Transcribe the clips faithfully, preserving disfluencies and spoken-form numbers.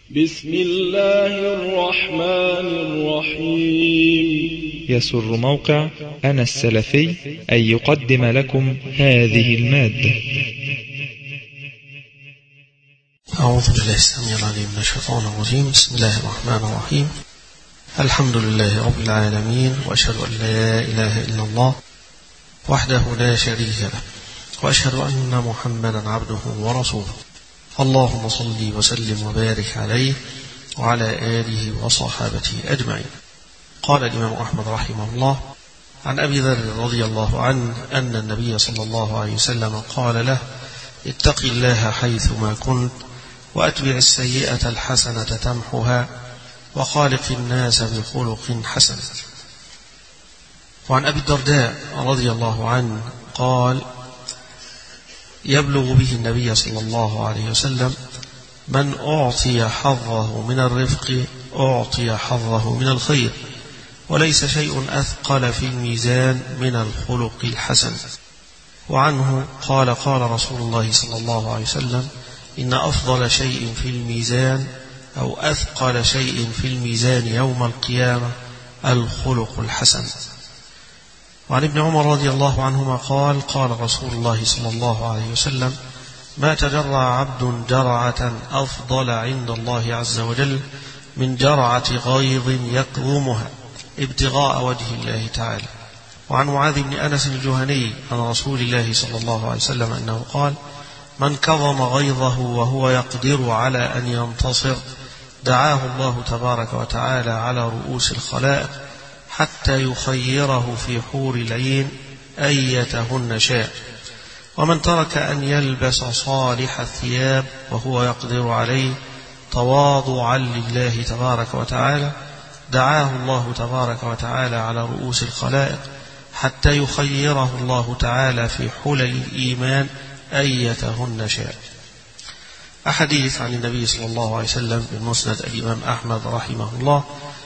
بسم الله الرحمن الرحيم. يسر موقع أنا السلفي أن يقدم لكم هذه المادة. أعوذ بالله السميع العليم من الشيطان الرجيم. بسم الله الرحمن الرحيم. الحمد لله رب العالمين، وأشهد أن لا إله إلا الله وحده لا شريك له، وأشهد أن محمدا عبده ورسوله. اللهم صل وسلم وبارك عليه وعلى آله وصحابته أجمعين. قال الإمام أحمد رحمه الله عن أبي ذر رضي الله عنه أن النبي صلى الله عليه وسلم قال له: اتق الله حيثما كنت، وأتبع السيئة الحسنة تمحها، وخالق الناس بخلق حسن. وعن أبي الدرداء رضي الله عنه قال: يبلغ به النبي صلى الله عليه وسلم: من أعطي حظه من الرفق أعطي حظه من الخير، وليس شيء أثقل في الميزان من الخلق الحسن. وعنه قال: قال رسول الله صلى الله عليه وسلم: إن أفضل شيء في الميزان أو أثقل شيء في الميزان يوم القيامة الخلق الحسن. وعن ابن عمر رضي الله عنهما قال: قال رسول الله صلى الله عليه وسلم: ما تجرع عبد جرعة أفضل عند الله عز وجل من جرعة غيظ يكظمها ابتغاء وجه الله تعالى. وعن معاذ بن أنس الجهني عن رسول الله صلى الله عليه وسلم أنه قال: من كظم غيظه وهو يقدر على أن ينتصر دعاه الله تبارك وتعالى على رؤوس الخلائق حتى يخيره في حور العين أيتهن شاء. ومن ترك أن يلبس صالح الثياب وهو يقدر عليه تواضعا لله تبارك وتعالى دعاه الله تبارك وتعالى على رؤوس الخلائق حتى يخيره الله تعالى في حلل الإيمان أيتهن شاء. أحاديث عن النبي صلى الله عليه وسلم بالمسند الإمام أحمد رحمه الله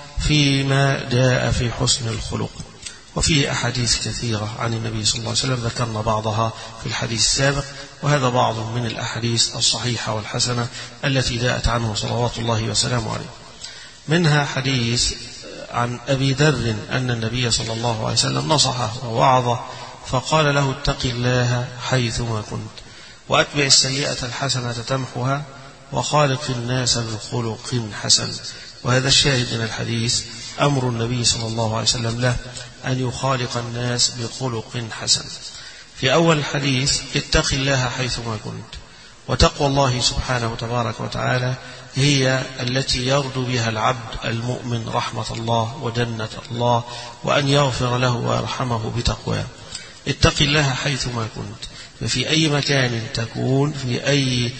فيما جاء في حسن الخلق، وفيه أحاديث كثيرة عن النبي صلى الله عليه وسلم ذكرنا بعضها في الحديث السابق، وهذا بعض من الأحاديث الصحيحة والحسنة التي جاءت عنه صلوات الله وسلامه عليه. منها حديث عن أبي ذر أن النبي صلى الله عليه وسلم نصحه ووعظه فقال له: اتق الله حيثما كنت، وأتبع السيئة الحسنة تمحها، وخالق الناس بخلق حسن. وهذا الشاهد من الحديث أمر النبي صلى الله عليه وسلم له أن يخالق الناس بخلق حسن. في أول الحديث: اتق الله حيثما كنت. وتقوى الله سبحانه تبارك وتعالى هي التي يرجو بها العبد المؤمن رحمة الله وجنة الله، وأن يغفر له ويرحمه بتقواه. اتق الله حيثما كنت، ففي أي مكان تكون، في أي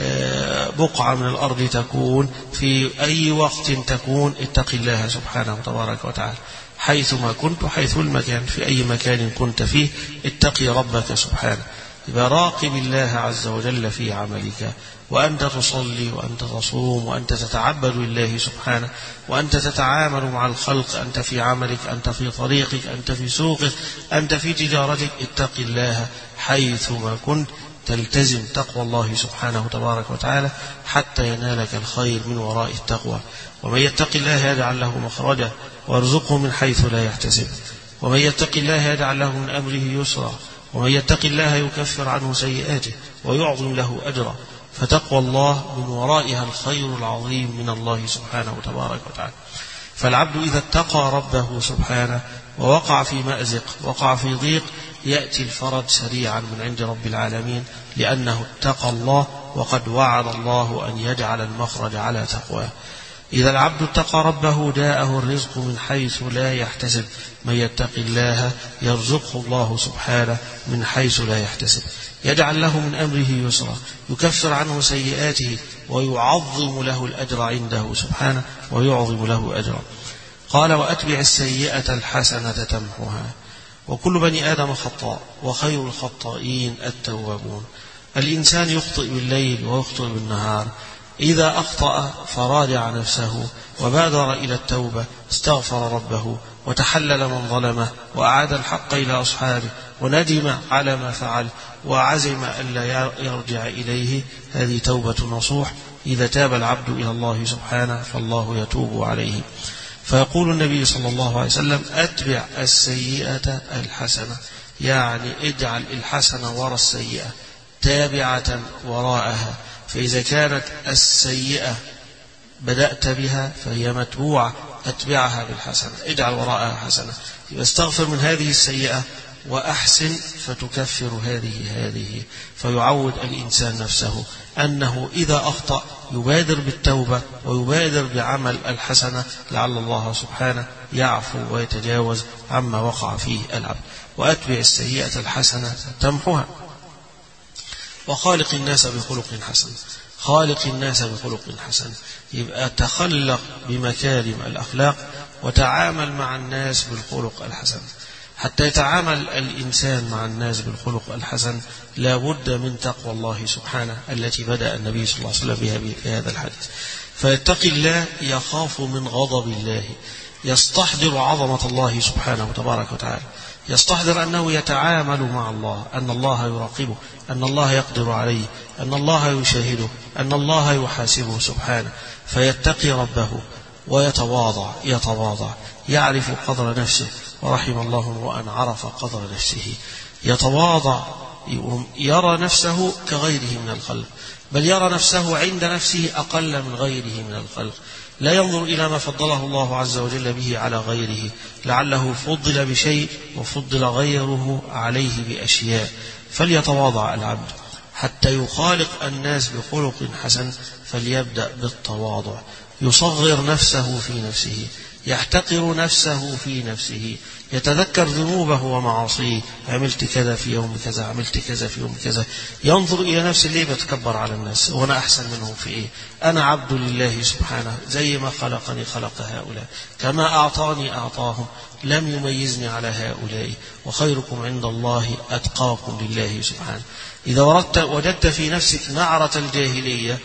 بقعة من الأرض تكون، في أي وقت تكون، اتق الله سبحانه تبارك وتعالى حيثما كنت. حيث المكان، في أي مكان كنت فيه اتقي ربك سبحانه. يبقى راقب الله عز وجل في عملك، وأنت تصلي وأنت تصوم وأنت تتعبد لله سبحانه، وأنت تتعامل مع الخلق، أنت في عملك، أنت في طريقك، أنت في سوقك، أنت في تجارتك. اتق الله حيثما كنت، تلتزم تقوى الله سبحانه تبارك وتعالى حتى ينالك الخير من وراء التقوى. ومن يتق الله يجعل له مخرجا وارزقه من حيث لا يحتسب، ومن يتق الله يجعل له من أمره يسرا، ومن يتق الله يكفر عنه سيئاته ويعظم له أجرا. فتقوى الله من ورائها الخير العظيم من الله سبحانه تبارك وتعالى. فالعبد إذا اتقى ربه سبحانه ووقع في مأزق، وقع في ضيق، يأتي الفرج سريعا من عند رب العالمين، لأنه اتقى الله، وقد وعد الله أن يجعل المخرج على تقواه. إذا العبد اتقى ربه جاءه الرزق من حيث لا يحتسب. من يتق الله يرزقه الله سبحانه من حيث لا يحتسب، يجعل له من أمره يسرا، يكفر عنه سيئاته، ويعظم له الأجر عنده سبحانه، ويعظم له أجرا. قال: وأتبع السيئة الحسنة تمحها. وكل بني آدم خطاء، وخير الخطائين التوابون. الإنسان يخطئ بالليل ويخطئ بالنهار، إذا أخطأ فراجع نفسه وبادر إلى التوبة، استغفر ربه وتحلل من ظلمه، وأعاد الحق إلى أصحابه، وندم على ما فعل، وعزم ألا يرجع إليه. هذه توبة نصوح، إذا تاب العبد إلى الله سبحانه فالله يتوب عليه. فيقول النبي صلى الله عليه وسلم أتبع السيئة الحسنة، يعني اجعل الحسنة وراء السيئة تابعة وراءها، فإذا كانت السيئة بدأت بها فهي متبوعة، أتبعها بالحسنة، اجعل وراءها حسنة، استغفر من هذه السيئة وأحسن فتكفر هذه هذه. فيعود الإنسان نفسه أنه إذا أخطأ يبادر بالتوبة ويبادر بعمل الحسنة لعل الله سبحانه يعفو ويتجاوز عما وقع فيه العبد. وأتبع السيئة الحسنة تمحها. وخالق الناس بخلق حسن، خالق الناس بخلق حسن، يبقى تخلق بمكارم الأخلاق وتعامل مع الناس بالخلق الحسن. حتى يتعامل الإنسان مع الناس بالخلق الحسن لا بد من تقوى الله سبحانه التي بدأ النبي صلى الله عليه وسلم بها في هذا الحديث. فيتقي الله يخاف من غضب الله، يستحضر عظمة الله سبحانه تبارك وتعالى، يستحضر أنه يتعامل مع الله، أن الله يراقبه، أن الله يقدر عليه، أن الله يشاهده، أن الله يحاسبه سبحانه. فيتقي ربه ويتواضع، يتواضع يعرف قدر نفسه، ورحم الله امرؤا عرف قدر نفسه. يتواضع يرى نفسه كغيره من الخلق، بل يرى نفسه عند نفسه أقل من غيره من الخلق. لا ينظر إلى ما فضله الله عز وجل به على غيره، لعله فضل بشيء وفضل غيره عليه بأشياء. فليتواضع العبد حتى يخالق الناس بخلق حسن، فليبدأ بالتواضع، يصغر نفسه في نفسه، يحتقر نفسه في نفسه، يتذكر ذنوبه ومعاصيه، عملت كذا في يوم كذا، عملت كذا في يوم كذا. ينظر إلى نفسه، ليه بتكبر على الناس وأنا أحسن منهم في إيه؟ أنا عبد لله سبحانه، زي ما خلقني خلق هؤلاء، كما أعطاني أعطاهم، لم يميزني على هؤلاء، وخيركم عند الله أتقاكم لله سبحانه. إذا وردت وجدت في نفسك نعرة الجاهلية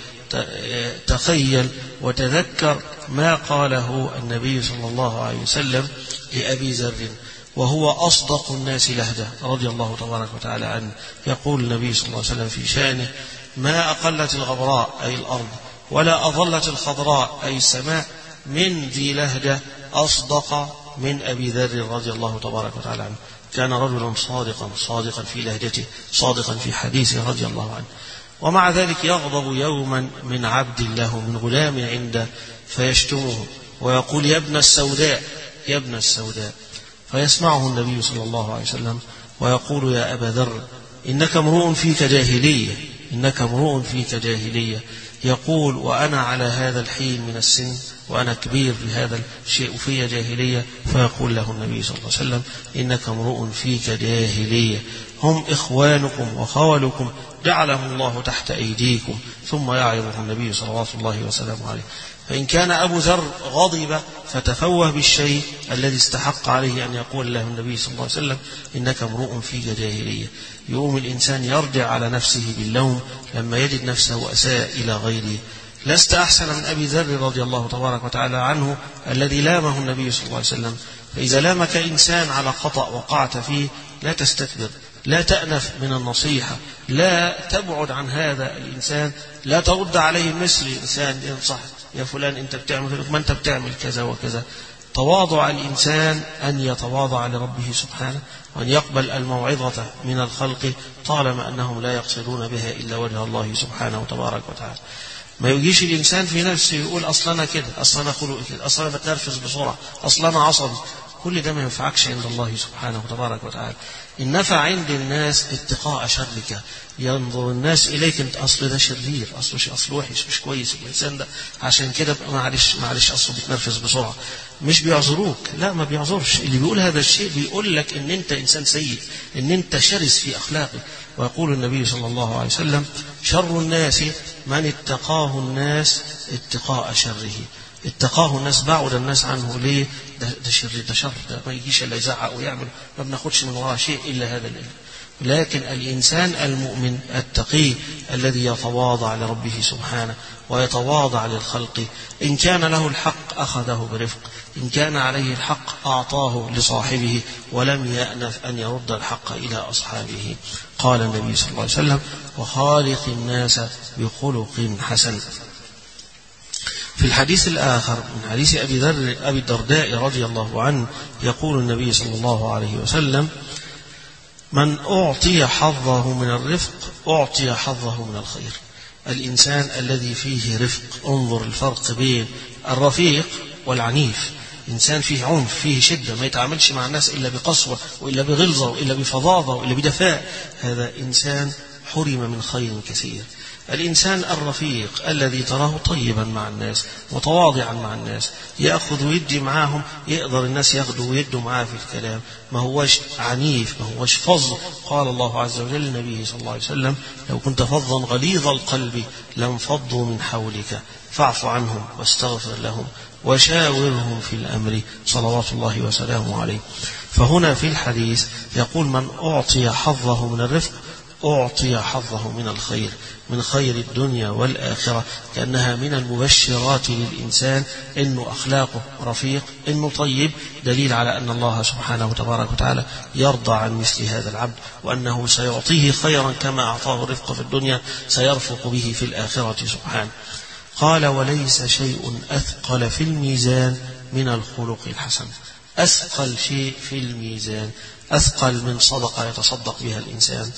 تخيل وتذكر ما قاله النبي صلى الله عليه وسلم لأبي ذر وهو أصدق الناس لهجة رضي الله تبارك وتعالى عنه. يقول النبي صلى الله عليه وسلم في شأنه: ما أقلت الغبراء أي الأرض ولا أظلت الخضراء أي السماء من ذي لهجة أصدق من أبي ذر رضي الله تبارك وتعالى عنه. كان رجلا صادقا صادقا في لهجته، صادقا في حديثه رضي الله عنه. ومع ذلك يغضب يوما من عبد له، من غلام عنده، فيشتمه ويقول: يا ابن السوداء، يا ابن السوداء. فيسمعه النبي صلى الله عليه وسلم ويقول: يا أبا ذر، إنك امرؤ فيك جاهلية، إنك امرؤ فيك جاهلية. يقول: وأنا على هذا الحين من السن وأنا كبير في هذا الشيء في جاهلية. فيقول له النبي صلى الله عليه وسلم: إنك امرؤ فيك جاهلية، هم إخوانكم وخولكم جعلهم الله تحت أيديكم. ثم يعظه النبي صلى الله وسلم عليه. فإن كان أبو ذر غضب فتفوه بالشيء الذي استحق عليه أن يقول له النبي صلى الله عليه وسلم: إنك امرؤ فيك جاهلية. يقوم الإنسان يرجع على نفسه باللوم لما يجد نفسه أساء إلى غيره. لست أحسن من أبي ذر رضي الله تبارك وتعالى عنه الذي لامه النبي صلى الله عليه وسلم. فإذا لامك إنسان على خطأ وقعت فيه لا تستكبر، لا تأنف من النصيحة، لا تبعد عن هذا الإنسان، لا ترد عليه مثل الإنسان ينصح: يا فلان أنت بتعمل، ما أنت بتعمل كذا وكذا. تواضع الإنسان أن يتواضع لربه سبحانه، وأن يقبل الموعظة من الخلق طالما أنهم لا يقصدون بها إلا وجه الله سبحانه وتبارك وتعالى. ما يجيش الإنسان في نفسه يقول: أصلا أنا كده، أصلا أنا خلق كده، أصلا أنا بتنرفز بسرعة، أصلا أنا عصبي. كل ده ما ينفعكش عند الله سبحانه وتبارك وتعالى. إن نفع عند الناس اتقاء شرك، ينظر الناس إليك أنت أصل ده شرير، أصله أصل وحش، مش كويس الإنسان ده، عشان كده معلش معلش أصله بيتنرفز بسرعة. مش بيعذروك، لا ما بيعذرش. اللي بيقول هذا الشيء بيقول لك إن أنت إنسان سيء، إن أنت شرس في أخلاقك. ويقول النبي صلى الله عليه وسلم: شر الناس من اتقاه الناس اتقاء شره. اتقاه الناس، بعد الناس عنه. ليه؟ ده, ده شر، ده شر، ده ما يجيش إلا يزعق ويعمل، ما بناخدش من وراه شيء إلا هذا العلم. لكن الإنسان المؤمن التقي الذي يتواضع لربه سبحانه ويتواضع للخلق، إن كان له الحق أخذه برفق، إن كان عليه الحق أعطاه لصاحبه، ولم يأنف أن يرد الحق إلى أصحابه. قال النبي صلى الله عليه وسلم: وخالق الناس بخلق حسن. في الحديث الآخر من حديث أبي ذر أبي الدرداء رضي الله عنه يقول النبي صلى الله عليه وسلم: من أعطي حظه من الرفق أعطي حظه من الخير. الإنسان الذي فيه رفق، انظر الفرق بين الرفيق والعنيف. إنسان فيه عنف، فيه شدة، ما يتعاملش مع الناس إلا بقسوة وإلا بغلظة وإلا بفظاظة وإلا بدفاء، هذا إنسان حرم من خير كثير. الإنسان الرفيق الذي تراه طيبا مع الناس، متواضعا مع الناس، يأخذ ويدي معهم، يقدر الناس ياخذوا ويدوا معاه في الكلام، ما هوش عنيف، ما هوش فظ. قال الله عز وجل للنبي صلى الله عليه وسلم: لو كنت فظا غليظ القلب لانفضوا من حولك فاعف عنهم واستغفر لهم وشاورهم في الأمر، صلوات الله وسلامه عليه. فهنا في الحديث يقول: من أعطي حظه من الرفق أعطي حظه من الخير، من خير الدنيا والآخرة، كأنها من المبشرات للإنسان إنه أخلاقه رفيق، إنه طيب، دليل على أن الله سبحانه وتبارك وتعالى يرضى عن مثل هذا العبد، وأنه سيعطيه خيرا كما أعطاه الرفق في الدنيا سيرفق به في الآخرة سبحانه. قال: وليس شيء أثقل في الميزان من الخلق الحسن. أثقل شيء في الميزان، أثقل من صدقة يتصدق بها الإنسان،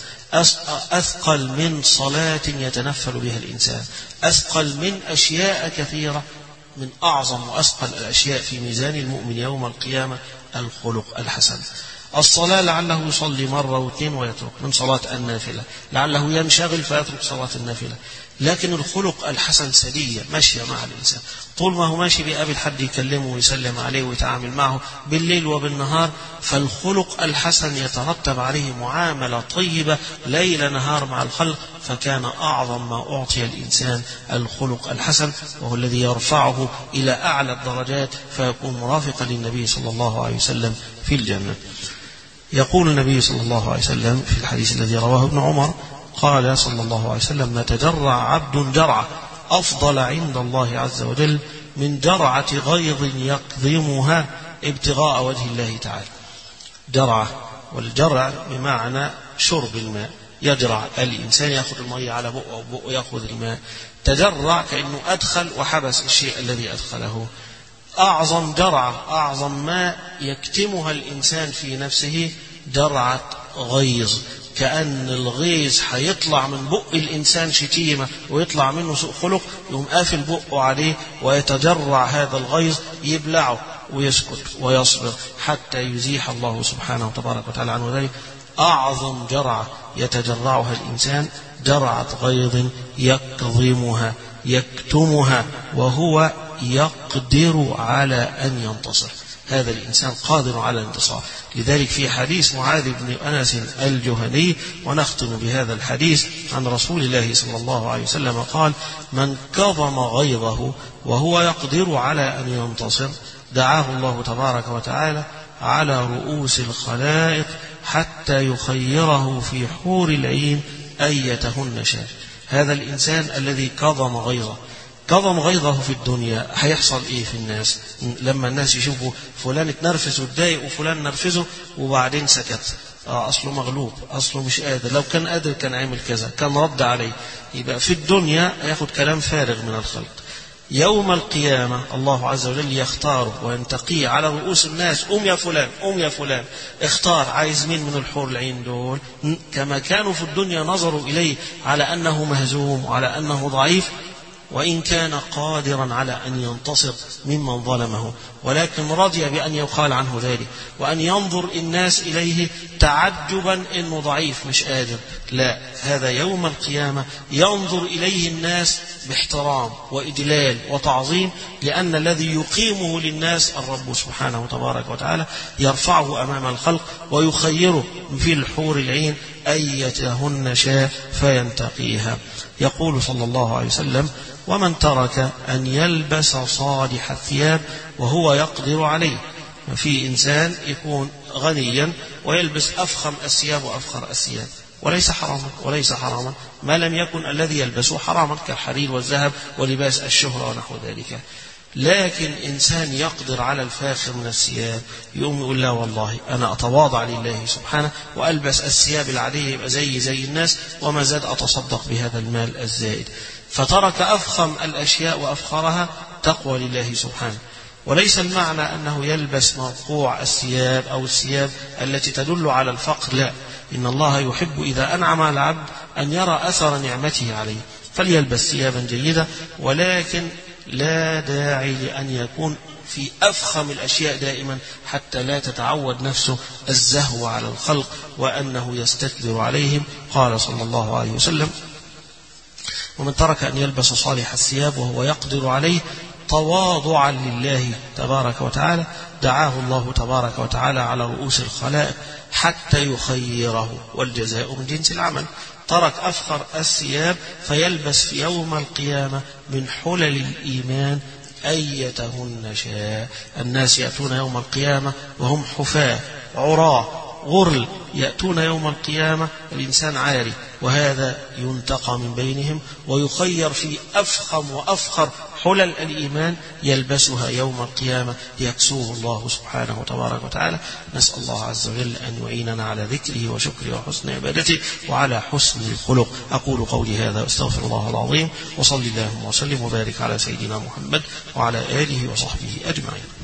أثقل من صلاة يتنفل بها الإنسان، أثقل من أشياء كثيرة. من أعظم وأثقل الأشياء في ميزان المؤمن يوم القيامة الخلق الحسن. الصلاة لعله يصلي مرة واثنين ويترك من صلاة النافلة، لعله ينشغل فيترك صلاة النافلة، لكن الخلق الحسن سلية ماشية مع الإنسان طول ما هو ماشي بيقابل حد يكلمه ويسلم عليه ويتعامل معه بالليل وبالنهار، فالخلق الحسن يترتب عليه معاملة طيبة ليل نهار مع الخلق. فكان أعظم ما أعطي الإنسان الخلق الحسن، وهو الذي يرفعه إلى أعلى الدرجات فيكون مرافقا للنبي صلى الله عليه وسلم في الجنة. يقول النبي صلى الله عليه وسلم في الحديث الذي رواه ابن عمر: قال صلى الله عليه وسلم: ما تجرع عبد جرعة أفضل عند الله عز وجل من جرعة غيظ يقضمها ابتغاء وجه الله تعالى. جرعة، والجرع بمعنى شرب الماء، يجرع الإنسان يأخذ الماء على بقه أو بقه يأخذ الماء. تجرع كأنه أدخل وحبس الشيء الذي أدخله. أعظم جرعة، أعظم ما يكتمها الإنسان في نفسه جرعة غيظ، كأن الغيظ هيطلع من بق الإنسان شتيمة ويطلع منه سوء خلق، يقوم قافل بقه عليه ويتجرع هذا الغيظ، يبلعه ويسكت ويصبر حتى يزيح الله سبحانه وتبارك وتعالى عنه ذلك. أعظم جرعة يتجرعها الإنسان جرعة غيظ يكظمها يكتمها وهو يقدر على أن ينتصر. هذا الإنسان قادر على الانتصار. لذلك في حديث معاذ بن أنس الجهني، ونختم بهذا الحديث عن رسول الله صلى الله عليه وسلم قال: من كظم غيظه وهو يقدر على أن ينتصر دعاه الله تبارك وتعالى على رؤوس الخلائق حتى يخيره في حور العين أيتهن شاء. هذا الإنسان الذي كظم غيظه كظم غيظه في الدنيا، هيحصل ايه في الناس لما الناس يشوفوا فلان اتنرفز واتضايق وفلان نرفزه وبعدين سكت؟ اه اصله مغلوب، اصله مش قادر، لو كان قادر كان عامل كذا، كان رد عليه. يبقى في الدنيا ياخد كلام فارغ من الخلق. يوم القيامة الله عز وجل يختاره وينتقيه على رؤوس الناس: قوم يا فلان، قوم يا فلان، اختار عايز مين من الحور العين دول. كما كانوا في الدنيا نظروا إليه على أنه مهزوم وعلى أنه ضعيف، وإن كان قادرا على أن ينتصر ممن ظلمه، ولكن رضي بأن يقال عنه ذلك، وأن ينظر الناس إليه تعجبا إنه ضعيف مش قادر. لا، هذا يوم القيامة ينظر إليه الناس باحترام وإجلال وتعظيم، لأن الذي يقيمه للناس الرب سبحانه وتبارك وتعالى، يرفعه أمام الخلق ويخيره في الحور العين أيتهن شاء فينتقيها. يقول صلى الله عليه وسلم: ومن ترك أن يلبس صالح الثياب وهو يقدر عليه. في إنسان يكون غنيا ويلبس أفخم الثياب وأفخر الثياب، وليس حراما وليس حراما ما لم يكن الذي يلبسه حراما كالحرير والذهب ولباس الشهرة ونحو ذلك. لكن إنسان يقدر على الفاخر من الثياب يقوم يقول: لا والله أنا أتواضع لله سبحانه وألبس الثياب العادية يبقى زي زي الناس، وما زاد أتصدق بهذا المال الزائد. فترك أفخم الأشياء وأفخرها تقوى لله سبحانه. وليس المعنى أنه يلبس مرقوع الثياب أو الثياب التي تدل على الفقر، لا، إن الله يحب إذا أنعم على العبد أن يرى أثر نعمته عليه، فليلبس ثيابا جيدة، ولكن لا داعي لأن يكون في أفخم الأشياء دائما حتى لا تتعود نفسه الزهو على الخلق وأنه يستكبر عليهم. قال صلى الله عليه وسلم: ومن ترك أن يلبس صالح الثياب وهو يقدر عليه تواضعا لله تبارك وتعالى دعاه الله تبارك وتعالى على رؤوس الخلائق حتى يخيره، والجزاء من جنس العمل. ترك أفخر الثياب فيلبس في يوم القيامة من حلل الإيمان أيتهن شاء. الناس يأتون يوم القيامة وهم حفاة عراة غرل، يأتون يوم القيامة الإنسان عاري، وهذا ينتقى من بينهم ويخير في أفخم وأفخر حلل الإيمان يلبسها يوم القيامة يكسوه الله سبحانه وتبارك وتعالى. نسأل الله عز وجل أن يعيننا على ذكره وشكره وحسن عبادته وعلى حسن الخلق. أقول قولي هذا واستغفر الله العظيم، وصلي اللهم وسلم وبارك على سيدنا محمد وعلى آله وصحبه أجمعين.